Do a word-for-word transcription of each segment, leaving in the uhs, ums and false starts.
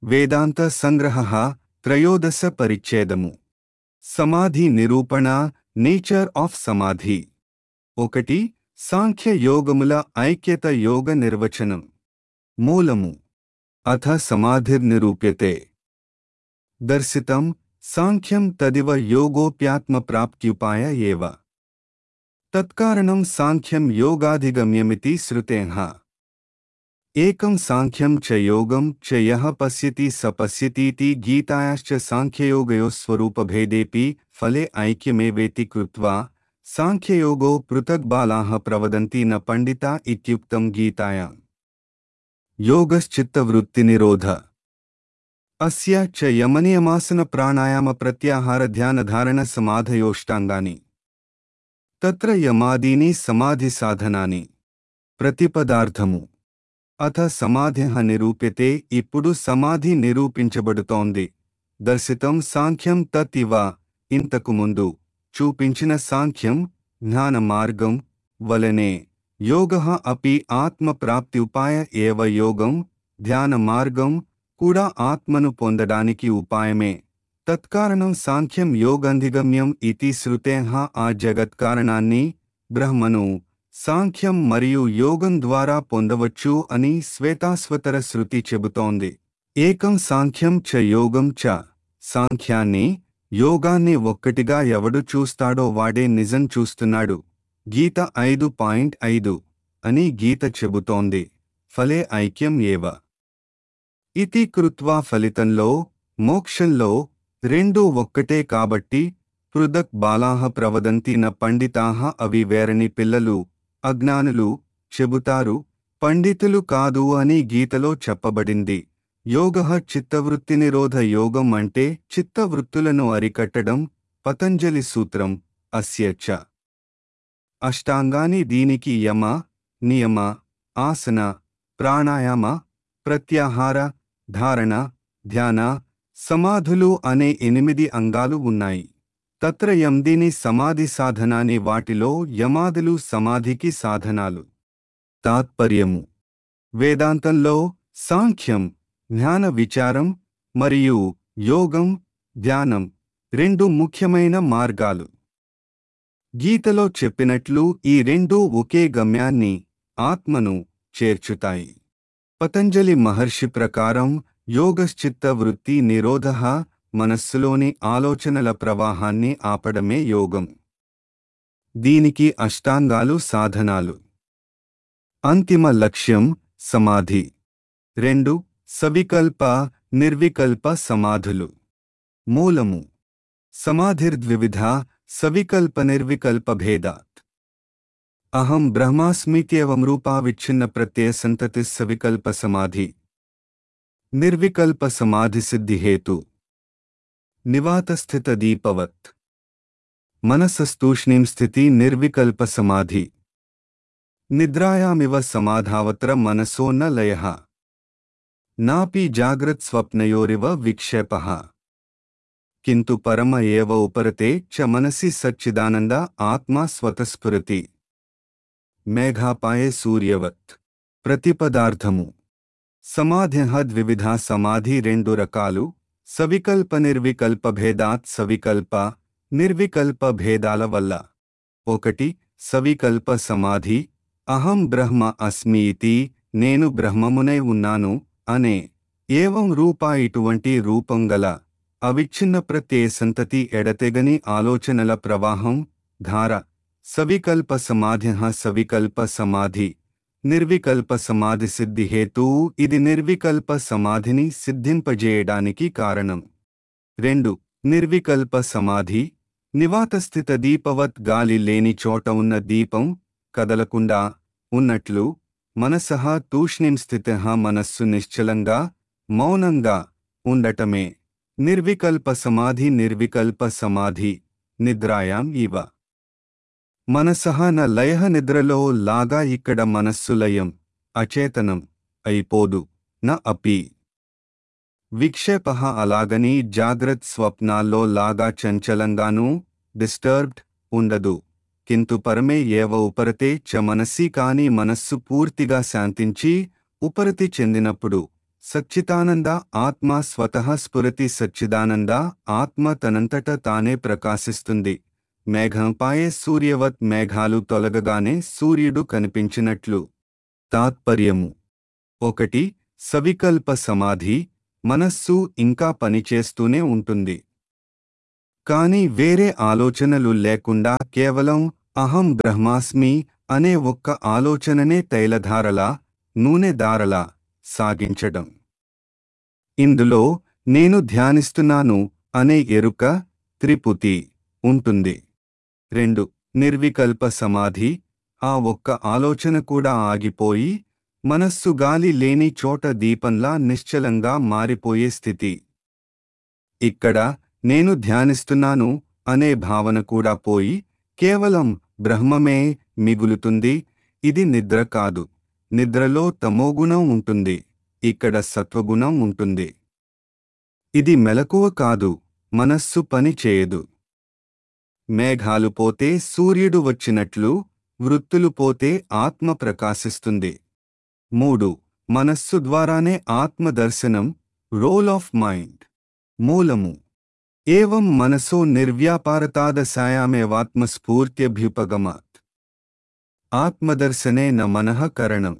వేదాంత సంగ్రహః త్రయోదశ పరిచ్ఛేదము సమాధి నిరూపణ nature of సమాధి ఒకటి సాంఖ్య యోగముల ఐక్యత యోగ నిర్వచనం మూలము అథ సమాధిర్నిరూప్యతే దర్శితం సాంఖ్యం తదివ యోగోప్యాత్మ ప్రాప్త్యుపాయ ఏవ తత్కారణం సాంఖ్యం యోగాధిగమ్యమితి శ్రుతేః ఏకం సాంఖ్యం చ యోగం చ యః పశ్యతి స పశ్యतीति గీతాయాశ్చ సాంఖ్యయోగయోః స్వరూపభేదేపి ఫలే ఐక్యమేవేతి కృత్వా సాంఖ్యయోగో పృథక్ బాలాః ప్రవదంతి న పండితా ఇత్యుక్తం గీతాయాం యోగశ్చిత్తవృత్తినిరోధ అస్య చ యమనియమాసన ప్రాణాయామ ప్రత్యాహార ధ్యాన ధారణ సమాధయోష్టాంగాని తత్ర యమాదీని సమాధి సాధనాని ప్రతిపదార్థము అథ సమాధిః నిరూప్యతే ఇప్పుడు సమాధి నిరూపించబడుతోంది దర్శితం సాంఖ్యం తత్ ఇవ ఇంతకు ముందు చూపించిన సాంఖ్యం జ్ఞాన మార్గం వలనే యోగః అపి ఆత్మ ప్రాప్తి ఉపాయ ఏవ యోగం ధ్యాన మార్గం కూడా ఆత్మను పొందడానికి ఉపాయమే తత్కారణం సాంఖ్యం యోగంధిగమ్యం ఇతి శ్రుతేః ఆ జగత్కారణాన్ని బ్రహ్మను సాంఖ్యం మరియు యోగం ద్వారా పొందవచ్చు అని శ్వేతాశ్వతర శృతి చెబుతోంది ఏకం సాంఖ్యం చ యోగం చ సాంఖ్యాన్ని యోగాన్ని ఒక్కటిగా ఎవడు చూస్తాడో వాడే నిజం చూస్తున్నాడు గీత ఐదు పాయింట్ ఐదు అని గీత చెబుతోంది ఫలే ఐక్యం ఏవ ఇతి కృత్వా ఫలితంలో మోక్షంలో రెండూ ఒక్కటే కాబట్టి పృథక్ బాలాః ప్రవదంతి న పండితాః అవి వేరని పిల్లలు అజ్ఞానులు చెబుతారు పండితులు కాదు అని గీతలో చెప్పబడింది యోగః చిత్తవృత్తినిరోధ యోగం అంటే చిత్తవృత్తులను అరికట్టడం పతంజలి సూత్రం అస్య చ అష్టాంగాని దీనికి యమ నియమ ఆసన ప్రాణాయామ ప్రత్యాహార ధారణ ధ్యాన సమాధులు అనే ఎనిమిది అంగాలు ఉన్నాయి తత్ర యందీని సమాధి సాధనాని వాటిలో యమాదులు సమాధికి సాధనాలు తాత్పర్యము వేదాంతంలో సాంఖ్యం జ్ఞాన విచారం మరియు యోగం ధ్యానం రెండు ముఖ్యమైన మార్గాలు గీతలో చెప్పినట్లు ఈ రెండూ ఒకే గమ్యాన్ని ఆత్మను చేర్చుతాయి పతంజలి మహర్షి ప్రకారం యోగశ్చిత్త వృత్తి నిరోధః మనస్సులోని ఆలోచనల ప్రవాహాన్ని ఆపడమే యోగం దీనికి అష్టాంగాలు సాధనాలు అంతిమ లక్ష్యం సమాధి రెండు సవికల్ప నిర్వికల్ప సమాధులు మూలము సమాధిర్ద్వివిధ సవికల్ప నిర్వికల్ప భేదాత్ అహం బ్రహ్మాస్మిత్యేవం రూపా విచ్ఛిన్న ప్రత్యయ సంతతి సవికల్ప సమాధి నిర్వికల్ప సమాధి సిద్ధి హేతు నివాతస్థిత దీపవత్ మనసస్తూష్ణీం స్థితి నిర్వికల్ప సమాధి నిద్రాయామివ సమాధావత్ర మనసో న లయః నాపి జాగ్రత్ స్వప్నయోరివ విక్షేపః కింటు పరమ ఏవ ఉపరతే చ మనసి సచ్చిదానంద ఆత్మా స్వతస్ఫురతి మేఘాపాయే సూర్యవత్ ప్రతిపదార్థము సమాధిః ద్వివిధ సమాధి రెండు రకాలు సవికల్ప నిర్వికల్ప భేదాత్ సవికల్ప నిర్వికల్ప భేదాల వల్ల ఒకటి సవికల్ప సమాధి అహం బ్రహ్మ అస్మి ఇతి నేను బ్రహ్మమునై ఉన్నాను అనే ఏవం రూప ఇటువంటి రూపం గల అవిచ్ఛిన్న ప్రత్యయ సంతతి ఎడతెగని ఆలోచనల ప్రవాహం ధార సవికల్ప సమాధిః సవికల్ప సమాధి నిర్వికల్ప సమాధి సిద్ధి హేతు ఇది నిర్వికల్ప సమాధిని సిద్ధింపజేయడానికి కారణం రెండు నిర్వికల్ప సమాధి నివాతస్థిత దీపవత్ గాలి లేని చోట ఉన్న దీపం కదలకుండా ఉన్నట్లు మనసః తూష్ణీం స్థితః మనస్సు నిశ్చలంగా మౌనంగా ఉండటమే నిర్వికల్ప సమాధి నిర్వికల్ప సమాధి నిద్రాయాం ఇవ మనసః న లయః నిద్రలో లాగా ఇక్కడ మనస్సు లయం అచేతనం అయిపోదు న అపి విక్షేపః అలాగని జాగ్రత్ స్వప్నాల్లో లాగా చంచలంగానూ డిస్టర్బ్డ్ ఉండదు కింటు పరమే ఏవ ఉపరతే చ మనసి కాని మనస్సు పూర్తిగా శాంతించి ఉపరతి చెందినప్పుడు సచ్చిదానంద ఆత్మ స్వతః స్ఫురతి. సచ్చిదానంద ఆత్మ తనంతట తానే ప్రకాశిస్తుంది. మేఘంపాయే సూర్యవత్. మేఘాలు తొలగగానే సూర్యుడు కనిపించినట్లు. తాత్పర్యము ఒకటి. సవికల్ప సమాధి. మనస్సు ఇంకా పనిచేస్తూనే ఉంటుంది, కాని వేరే ఆలోచనలు లేకుండా కేవలం అహం బ్రహ్మాస్మి అనే ఒక్క ఆలోచననే తైలధారలా, నూనె దారలా సాగించడం. ఇందులో నేను ధ్యానిస్తున్నాను అనే ఎరుక, త్రిపుతి ఉంటుంది. రెండు. నిర్వికల్ప సమాధి. ఆ ఒక్క ఆలోచన కూడా ఆగిపోయి మనస్సు గాలి లేని చోట దీపంలా నిశ్చలంగా మారిపోయే స్థితి. ఇక్కడ నేను ధ్యానిస్తున్నాను అనే భావన కూడా పోయి కేవలం బ్రహ్మమే మిగులుతుంది. ఇది నిద్ర కాదు. నిద్రలో తమోగుణం ఉంటుంది, ఇక్కడ సత్వగుణం ఉంటుంది. ఇది మెలకువ కాదు, మనస్సు పని చేయదు. మేఘాలు పోతే సూర్యుడు వచ్చినట్లు వృత్తులు పోతే ఆత్మ ప్రకాశిస్తుంది. మూడు. మనస్సు ద్వారానే ఆత్మదర్శనం. Role of mind. మూలము. ఏవం మనసో నిర్వ్యాపారతాదశాయామేవాత్మస్ఫూర్త్యభ్యుపగమాత్. ఆత్మదర్శనే న మనః కరణం.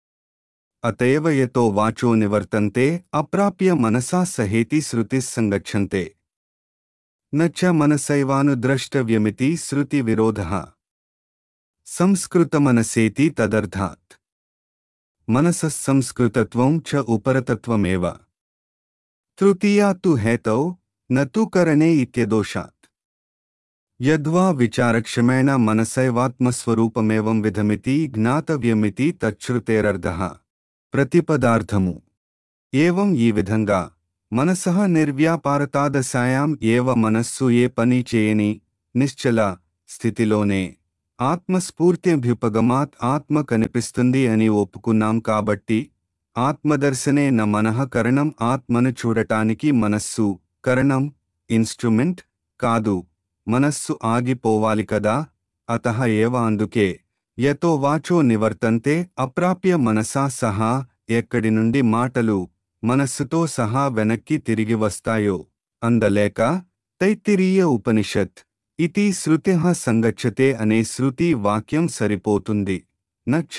అతయవ యతో వాచో నివర్తంతే అప్రాప్య మనసా సహేతి శృతిస్ సంగచ్చంతే. న చ మనసైవానుద్రష్టవ్యమితి శృతి విరోధః. సంస్కృతమనసేతి తదర్థాత్. మనసః సంస్కృతత్వం చ ఉపరతత్వమేవ. తృతీయా తు హేతౌ న తు కరణే ఇత్యదోషాత్. యద్వా విచారక్షమేణ మనసైవాత్మస్వరూపమేవం విధమితి జ్ఞాతవ్యమితి తచ్ఛృతేరర్థః. ప్రతిపదార్థము. ఏవం ఈ విధంగా మనసః నిర్వ్యాపారతాదశాయాం ఏవ మనస్సు ఏ పని చేయని నిశ్చల స్థితిలోనే ఆత్మస్ఫూర్త్యభ్యుపగమాత్ ఆత్మ కనిపిస్తుంది అని ఒప్పుకున్నాం కాబట్టి ఆత్మదర్శనే న మనః కరణం. ఆత్మను చూడటానికి మనస్సు కరణం, ఇన్స్ట్రుమెంట్ కాదు. మనస్సు ఆగిపోవాలి కదా. అతః ఏవ అందుకే యతో వాచో నివర్తంతే అప్రాప్య మనసా సహా ఎక్కడి నుండి మాటలు మనస్సుతో సహా వెనక్కి తిరిగి వస్తాయో అందలేక తైత్తిరీయ ఉపనిషత్ ఇతి శృతిః సంగచ్చతే అనే శృతి వాక్యం సరిపోతుంది. నచ్చ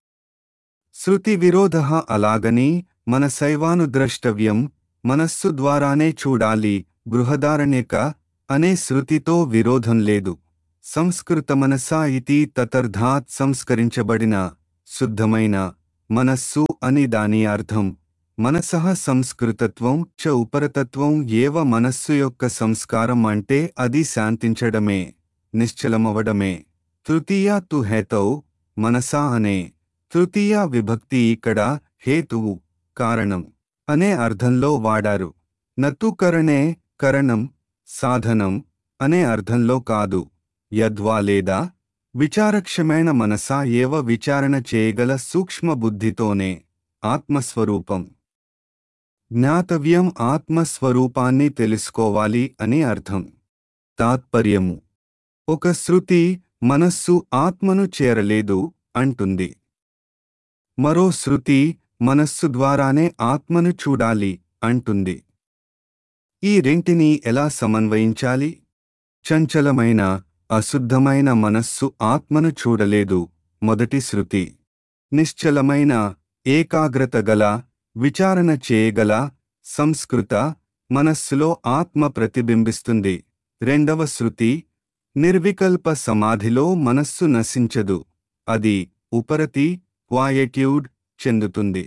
శృతి విరోధః. అలాగని మనసైవానుద్రష్టవ్యం మనస్సు ద్వారానే చూడాలి బృహదారణ్యక అనే శృతితో విరోధం లేదు. సంస్కృతమనసా ఇతి తదర్థాత్. సంస్కరించబడిన శుద్ధమైన మనస్సు అని దాని అర్థం. మనసః సంస్కృతత్వం చ ఉపరతత్వం ఏవ. మనస్సు యొక్క సంస్కారం అంటే అది శాంతించడమే, నిశ్చలమవడమే. తృతీయా తు హేతౌ. మనసా అనే తృతీయా విభక్తి ఇక్కడ హేతువు, కారణం అనే అర్థంలో వాడారు. నతు కరణే కరణం, సాధనం అనే అర్థంలో కాదు. యద్వా లేదా విచారక్షమేణ మనసా ఏవ. విచారణ చేయగల సూక్ష్మ బుద్ధితోనే ఆత్మస్వరూపం జ్ఞాతవ్యం. ఆత్మస్వరూపాన్ని తెలుసుకోవాలి అని అర్థం. తాత్పర్యము. ఒక శృతి మనస్సు ఆత్మను చేరలేదు అంటుంది. మరో శృతి మనస్సు ద్వారానే ఆత్మను చూడాలి అంటుంది. ఈ రెంటిని ఎలా సమన్వయించాలి? చంచలమైన అశుద్ధమైన మనస్సు ఆత్మను చూడలేదు మొదటి శృతి. నిశ్చలమైన ఏకాగ్రత గల విచారణ చేయగల సంస్కృత మనస్సులో ఆత్మ ప్రతిబింబిస్తుంది రెండవ శృతి. నిర్వికల్ప సమాధిలో మనస్సు నశించదు, అది ఉపరతి క్వాయట్యూడ్ చెందుతుంది.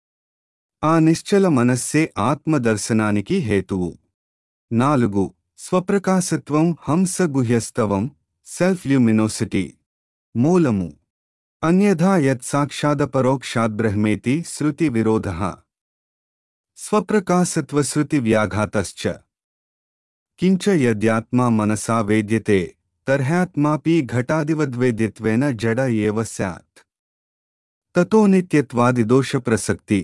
ఆ నిశ్చల మనస్సే ఆత్మదర్శనానికి హేతువు. నాలుగు. స్వప్రకాశత్వం హంసగుహ్యస్తవం సెల్ఫ్ ల్యూమినోసిటీ. మూలము. అన్యథా యత్ సాక్షాదపరోక్షాద్బ్రహ్మేతి శృతి విరోధః. స్వప్రకాశత్వశ్రుతి వ్యాఘాతశ్చ. కించ యద్యాత్మా మనసా వేద్యతే తర్హ్యాత్మాపి ఘటాదివద్వేద్యత్వేన జడ ఏవ స్యాత్. తతో నిత్యత్వాదిదోష ప్రసక్తి.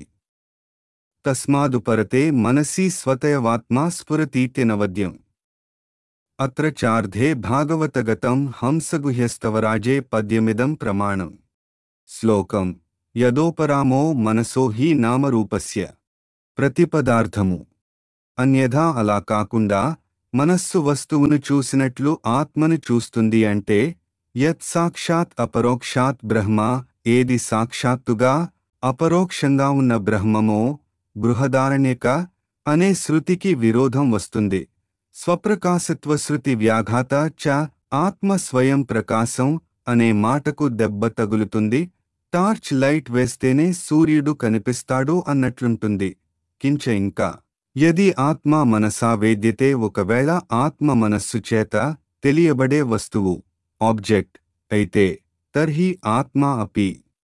తస్మాదుపరతే మనసి స్వతయవాత్మా స్ఫురతీత్యనవద్యం. అత్ర చార్ధే భాగవతగతం హంసగుహ్యస్తవరాజే పద్యమిదం ప్రమాణం. శ్లోకం. యదోపరామో మనసో హి నామరూపస్య ప్రతిపదార్థము. అన్యథా అలా కాకుండా మనస్సు వస్తువును చూసినట్లు ఆత్మను చూస్తుంది అంటే యత్ సాక్షాత్ అపరోక్షాత్ బ్రహ్మ, ఏది సాక్షాత్తుగా అపరోక్షంగా ఉన్న బ్రహ్మమో బృహదారణ్యక అనే శృతికి విరోధం వస్తుంది. స్వప్రకాశత్వ శృతి వ్యాఘాత చ ఆత్మ స్వయం ప్రకాశం అనే మాటకు దెబ్బ తగులుతుంది. టార్చ్ లైట్ వేస్తేనే సూర్యుడు కనిపిస్తాడు అన్నట్లుంటుంది. కించ ఇంకా యది ఆత్మ మనసా వేద్యతే, ఒకవేళ ఆత్మ మనస్సు చేత తెలియబడే వస్తువు ఆబ్జెక్ట్ అయితే తర్హి ఆత్మ అపి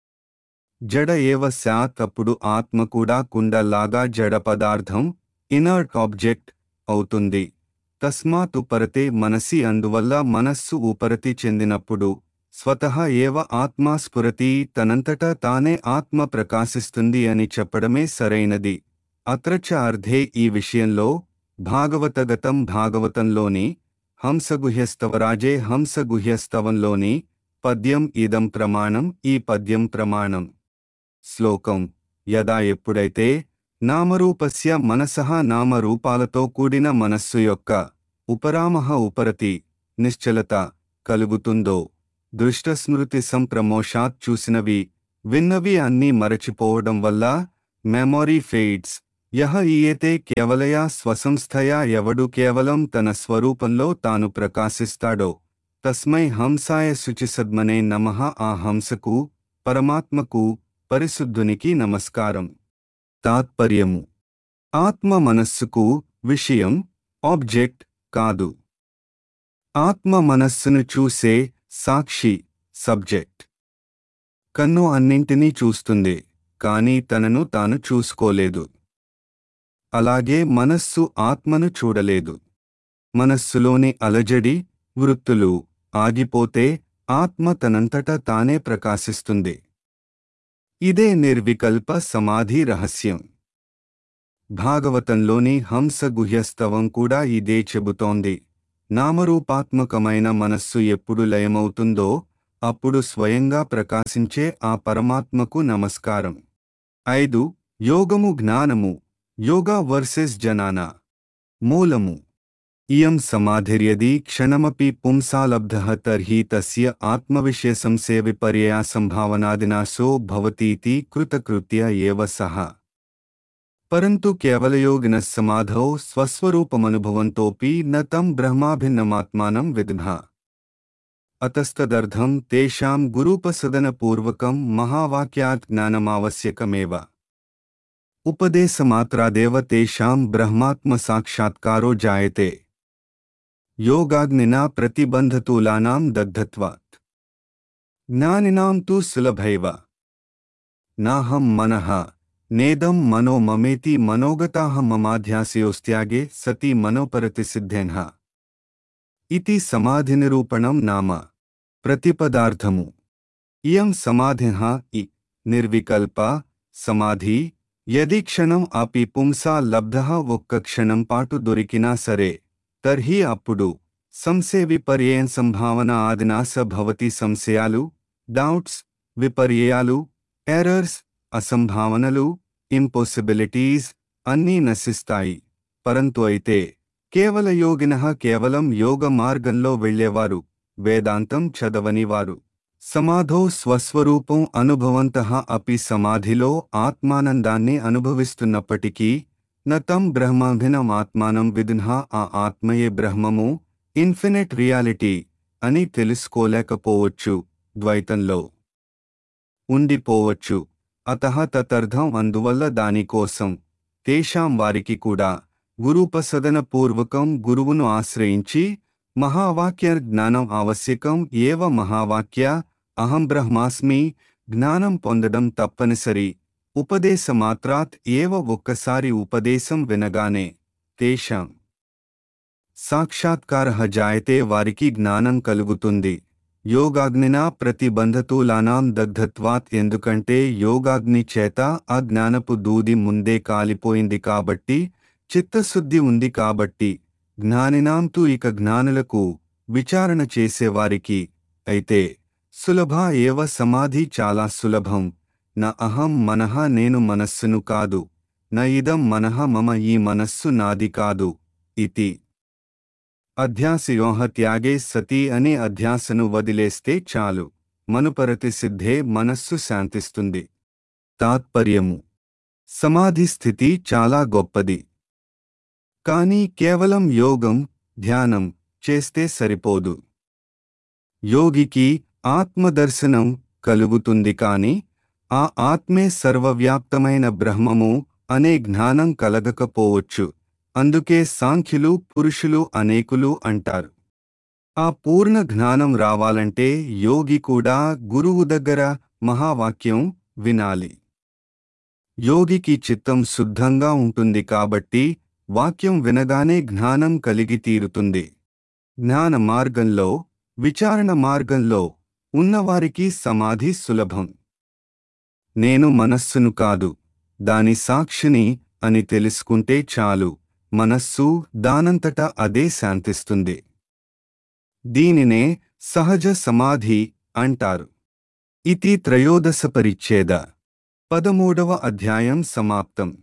జడ ఏవ స్యాత్, అప్పుడు ఆత్మ కూడా కుండలాగా జడ పదార్థం ఇనర్ట్ ఆబ్జెక్ట్ అవుతుంది. తస్మాత్ ఉపరతే మనసి, అందువల్ల మనస్సు ఉపరతి చెందినప్పుడు స్వతః ఏవ ఆత్మా స్ఫురతి, తనంతటా తానే ఆత్మ ప్రకాశిస్తుంది అని చెప్పడమే సరైనది. అత్ర చ అర్థే, ఈ విషయంలో భాగవతగతం భాగవతంలోని హంసగుహ్యస్తవరాజే హంసగుహ్యస్తవంలోని పద్యం ఇదం ప్రమాణం, ఈ పద్యం ప్రమాణం. శ్లోకం యదా, ఎప్పుడైతే నామరూపస్య మనసః, నామరూపాలతో కూడిన మనస్సు యొక్క ఉపరామః ఉపరతి నిశ్చలత కలుగుతుందో, దృష్టస్మృతి సంప్రమోషాత్, చూసినవి విన్నవి అన్నీ మరచిపోవడం వల్ల, మెమొరీ ఫెయిడ్స్, యహ ఈయతే కేవలయా స్వసంస్థయా, ఎవడు కేవలం తన స్వరూపంలో తాను ప్రకాశిస్తాడో, తస్మై హంసాయ శుచిసద్మనే నమః, ఆ హంసకు పరమాత్మకు పరిశుద్ధునికి నమస్కారం. తాత్పర్యము: ఆత్మ మనస్సుకు విషయం ఆబ్జెక్ట్ కాదు. ఆత్మ మనస్సును చూసే సాక్షి సబ్జెక్ట్. కన్ను అన్నింటినీ చూస్తుంది, కానీ తనను తాను చూసుకోలేదు. అలాగే మనస్సు ఆత్మను చూడలేదు. మనస్సులోని అలజడి వృత్తులు ఆగిపోతే ఆత్మ తనంతట తానే ప్రకాశిస్తుంది. ఇదే నిర్వికల్ప సమాధి రహస్యం. భాగవతంలోని హంస గుహ్యస్తవం కూడా ఇదే చెబుతోంది. నామరూపాత్మకమైన మనస్సు ఎప్పుడు లయమవుతుందో అప్పుడు స్వయంగా ప్రకాశించే ఆ పరమాత్మకు నమస్కారం. ఐదు. యోగము జ్ఞానము. Yoga versus jnana. మూలము. ఇయం సమాధిర్యది క్షణమపి పుంసాలబ్ధః తర్హి తస్య ఆత్మవిషయసంశయ విపర్యయ సంభావనాదినాశో భవతీతి కృతకృత్య ఏవ సః. పరంతు కేవలయోగినః సమాధౌ స్వస్వరూపమనుభవంతోపి న తం బ్రహ్మాభిన్నమాత్మానం విద్మః. అతస్తదర్థం తేషాం గురూపసదనపూర్వకం మహావాక్యాత్ జ్ఞానమావశ్యకమేవ. ఉపదేశమాత్రాదేవ తేషాం బ్రహ్మాత్మసాక్షాత్కారో జాయతే. యోగాగ్నినా ప్రతిబంధతూలానాం దగ్ధత్వాత్ జ్ఞానినాం తు సులభైవ. నాహం మనః నేదం మనో మమేతి మనోగతాః మమాధ్యాసయోస్త్యాగే సతి మనోపరతిసిద్ధేన్హ. ఇతి సమాధినిరూపణం నామ. ప్రతిపదార్థము. ఇయం సమాధిః ఇ నిర్వికల్ప సమాధి. యది క్షణం అపి పుంసా లబ్ధః, ఒక్క క్షణం పాటు దొరికినా సరే, తర్హి అప్పుడు సంశయ విపర్యయం సంభావన ఆదినాశ భవతి. సంశయాలు డౌట్స్, విపర్యయాలు ఎర్రర్స్, అసంభావనలు ఇంపాసిబిలిటీస్ అన్నీ నశిస్తాయి. పరంతు అయితే కేవల యోగినః, కేవలం యోగ మార్గంలో వెళ్ళేవారు, వేదాంతం చదవనివారు, సమాధౌ స్వస్వరూపం అనుభవంతః అపి, సమాధిలో ఆత్మానందాన్ని అనుభవిస్తున్నప్పటికీ న తం బ్రహ్మాభినం ఆత్మానం విదున్హ, ఆ ఆత్మయే బ్రహ్మము ఇన్ఫినిట్ రియాలిటీ అని తెలుసుకోలేకపోవచ్చు, ద్వైతంలో ఉండిపోవచ్చు. అతః తదర్థం, అందువల్ల దానికోసం తేషాం వారికి కూడా గురూపసదన పూర్వకం గురువును ఆశ్రయించి మహావాక్య జ్ఞానం ఆవశ్యకం ఏవ. మహావాక్య అహం బ్రహ్మాస్మి జ్ఞానం పొందడం తప్పనిసరి. ఉపదేశమాత్రాత్ ఏవ, ఒక్కసారి ఉపదేశం వినగానే తేషాం సాక్షాత్కారః జాయతే, వారికి జ్ఞానం కలుగుతుంది. యోగాగ్నినా ప్రతిబంధతూలానాం దగ్ధత్వాత్, ఎందుకంటే యోగాగ్ని చేత ఆ జ్ఞానపు దూది ముందే కాలిపోయింది కాబట్టి, చిత్తశుద్ధి ఉంది కాబట్టి. జ్ఞానినాం తు, ఇక జ్ఞానులకు, విచారణ చేసేవారికి అయితే సులభ ఏవ, సమాధి చాలా సులభం. న అహం మనః, నేను మనస్సును కాదు, న ఇదం మనః మమ ఈ మనస్సు నాది కాదు ఇతి. అధ్యాసయోః త్యాగే సతి అనే అధ్యాసను వదిలేస్తే చాలు, మనుపరతి సిద్ధే మనస్సు శాంతిస్తుంది. తాత్పర్యము: సమాధి స్థితి చాలా గొప్పది. కానీ కేవలం యోగం, ధ్యానం చేస్తే సరిపోదు. యోగికి ఆత్మదర్శనం కలుగుతుంది కాని ఆ ఆత్మే సర్వవ్యాప్తమైన బ్రహ్మము అనే జ్ఞానం కలగకపోవచ్చు. అందుకే సాంఖ్యులు పురుషులు అనేకులు అంటారు. ఆ పూర్ణ జ్ఞానం రావాలంటే యోగి కూడా గురువు దగ్గర మహావాక్యం వినాలి. యోగికి చిత్తం శుద్ధంగా ఉంటుంది కాబట్టి వాక్యం వినగానే జ్ఞానం కలిగి తీరుతుంది. జ్ఞాన మార్గంలో, విచారణ మార్గంలో ఉన్నవారికి సమాధి సులభం. నేను మనస్సును కాదు, దాని సాక్షిని అని తెలుసుకుంటే చాలు, మనస్సు దానంతట అదే శాంతిస్తుంది. దీనినే సహజ సమాధి అంటారు. ఇతి త్రయోదశ పరిచ్ఛేద. పదమూడవ అధ్యాయం సమాప్తం.